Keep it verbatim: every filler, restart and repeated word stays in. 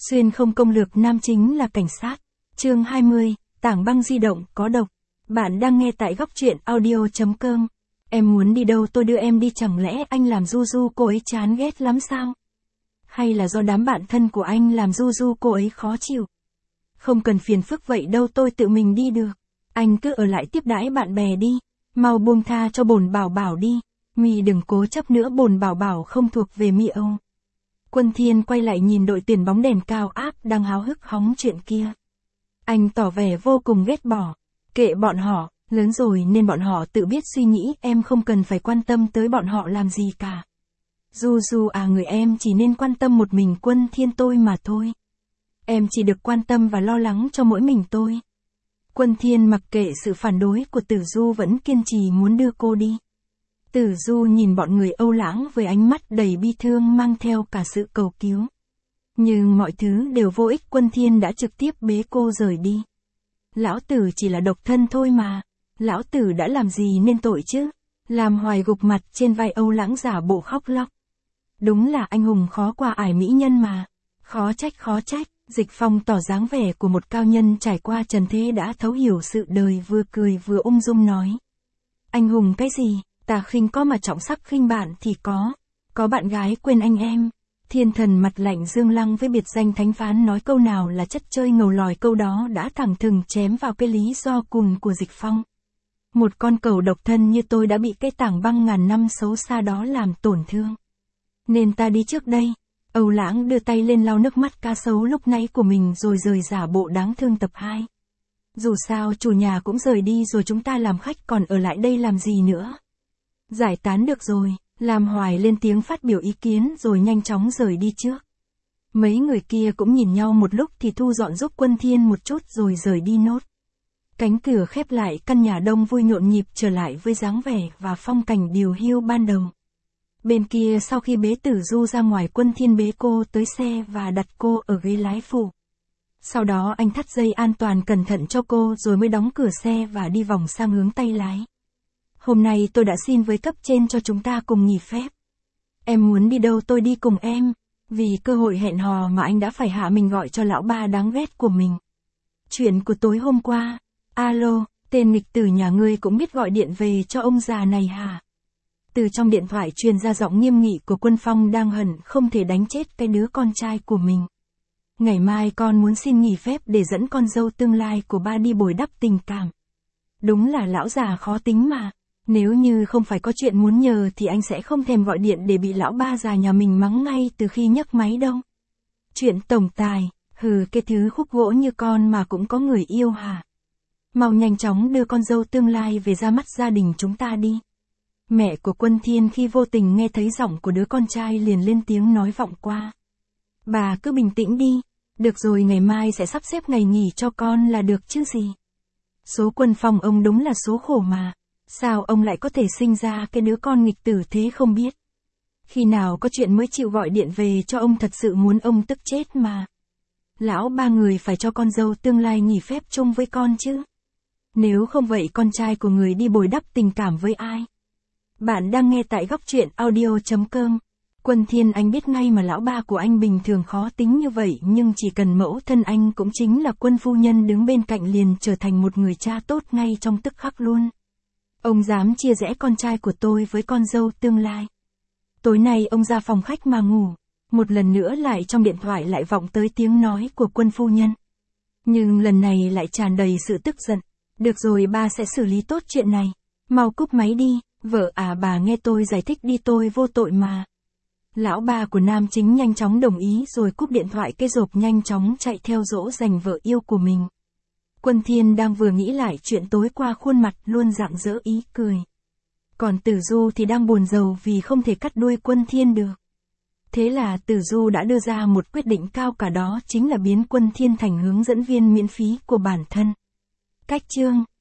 Xuyên không công lược nam chính là cảnh sát. Chương hai mươi, tảng băng di động có độc. Bạn đang nghe tại góc truyện audio chấm com. Em muốn đi đâu tôi đưa em đi, chẳng lẽ anh làm du du cô ấy chán ghét lắm sao? Hay là do đám bạn thân của anh làm du du cô ấy khó chịu? Không cần phiền phức vậy đâu, tôi tự mình đi được. Anh cứ ở lại tiếp đãi bạn bè đi. Mau buông tha cho bồn bảo bảo đi. Mì đừng cố chấp nữa, bồn bảo bảo không thuộc về mi âu. Quân Thiên quay lại nhìn đội tuyển bóng đèn cao áp đang háo hức hóng chuyện kia. Anh tỏ vẻ vô cùng ghét bỏ. Kệ bọn họ, lớn rồi nên bọn họ tự biết suy nghĩ, em không cần phải quan tâm tới bọn họ làm gì cả. Du Du à, người em chỉ nên quan tâm một mình Quân Thiên tôi mà thôi. Em chỉ được quan tâm và lo lắng cho mỗi mình tôi. Quân Thiên mặc kệ sự phản đối của Tử Du vẫn kiên trì muốn đưa cô đi. Tử Du nhìn bọn người Âu Lãng với ánh mắt đầy bi thương mang theo cả sự cầu cứu. Nhưng mọi thứ đều vô ích, Quân Thiên đã trực tiếp bế cô rời đi. Lão Tử chỉ là độc thân thôi mà. Lão Tử đã làm gì nên tội chứ? Làm hoài gục mặt trên vai Âu Lãng giả bộ khóc lóc. Đúng là anh hùng khó qua ải mỹ nhân mà. Khó trách khó trách. Dịch Phong tỏ dáng vẻ của một cao nhân trải qua trần thế đã thấu hiểu sự đời, vừa cười vừa ung dung nói. Anh hùng cái gì? Tà khinh có mà trọng sắc khinh bạn thì có. Có bạn gái quên anh em. Thiên Thần mặt lạnh Dương Lăng với biệt danh thánh phán nói câu nào là chất chơi ngầu lòi, câu đó đã thẳng thừng chém vào cái lý do cùn của Dịch Phong. Một con cẩu độc thân như tôi đã bị cái tảng băng ngàn năm xấu xa đó làm tổn thương. Nên ta đi trước đây. Âu Lãng đưa tay lên lau nước mắt cá sấu lúc nãy của mình rồi rời giả bộ đáng thương tập hai. Dù sao chủ nhà cũng rời đi rồi, chúng ta làm khách còn ở lại đây làm gì nữa. Giải tán được rồi. Làm Hoài lên tiếng phát biểu ý kiến rồi nhanh chóng rời đi trước. Mấy người kia cũng nhìn nhau một lúc thì thu dọn giúp Quân Thiên một chút rồi rời đi nốt. Cánh cửa khép lại, căn nhà đông vui nhộn nhịp trở lại với dáng vẻ và phong cảnh điều hiu ban đầu. Bên kia sau khi bế Tử Du ra ngoài, Quân Thiên bế cô tới xe và đặt cô ở ghế lái phụ. Sau đó anh thắt dây an toàn cẩn thận cho cô rồi mới đóng cửa xe và đi vòng sang hướng tay lái. Hôm nay tôi đã xin với cấp trên cho chúng ta cùng nghỉ phép. Em muốn đi đâu tôi đi cùng em. Vì cơ hội hẹn hò mà anh đã phải hạ mình gọi cho lão ba đáng ghét của mình. Chuyện của tối hôm qua. Alo, tên nghịch tử nhà ngươi cũng biết gọi điện về cho ông già này hả? Từ trong điện thoại truyền ra giọng nghiêm nghị của Quân Phong đang hận không thể đánh chết cái đứa con trai của mình. Ngày mai con muốn xin nghỉ phép để dẫn con dâu tương lai của ba đi bồi đắp tình cảm. Đúng là lão già khó tính mà. Nếu như không phải có chuyện muốn nhờ thì anh sẽ không thèm gọi điện để bị lão ba già nhà mình mắng ngay từ khi nhấc máy đâu. Chuyện tổng tài, hừ, cái thứ khúc gỗ như con mà cũng có người yêu hả? Mau nhanh chóng đưa con dâu tương lai về ra mắt gia đình chúng ta đi. Mẹ của Quân Thiên khi vô tình nghe thấy giọng của đứa con trai liền lên tiếng nói vọng qua. Bà cứ bình tĩnh đi, được rồi, ngày mai sẽ sắp xếp ngày nghỉ cho con là được chứ gì. Số Quân Phong ông đúng là số khổ mà. Sao ông lại có thể sinh ra cái đứa con nghịch tử thế không biết? Khi nào có chuyện mới chịu gọi điện về cho ông, thật sự muốn ông tức chết mà. Lão ba người phải cho con dâu tương lai nghỉ phép chung với con chứ. Nếu không vậy con trai của người đi bồi đắp tình cảm với ai? Bạn đang nghe tại góc truyện audio chấm com. Quân Thiên anh biết ngay mà lão ba của anh bình thường khó tính như vậy, nhưng chỉ cần mẫu thân anh cũng chính là Quân phu nhân đứng bên cạnh liền trở thành một người cha tốt ngay trong tức khắc luôn. Ông dám chia rẽ con trai của tôi với con dâu tương lai. Tối nay ông ra phòng khách mà ngủ. Một lần nữa lại trong điện thoại lại vọng tới tiếng nói của Quân phu nhân. Nhưng lần này lại tràn đầy sự tức giận. Được rồi, ba sẽ xử lý tốt chuyện này. Mau cúp máy đi. Vợ à, bà nghe tôi giải thích đi, tôi vô tội mà. Lão ba của nam chính nhanh chóng đồng ý rồi cúp điện thoại, cái rộp nhanh chóng chạy theo dỗ dành vợ yêu của mình. Quân Thiên đang vừa nghĩ lại chuyện tối qua, khuôn mặt luôn rạng rỡ ý cười. Còn Tử Du thì đang buồn rầu vì không thể cắt đuôi Quân Thiên được. Thế là Tử Du đã đưa ra một quyết định cao cả, đó chính là biến Quân Thiên thành hướng dẫn viên miễn phí của bản thân. Cách chương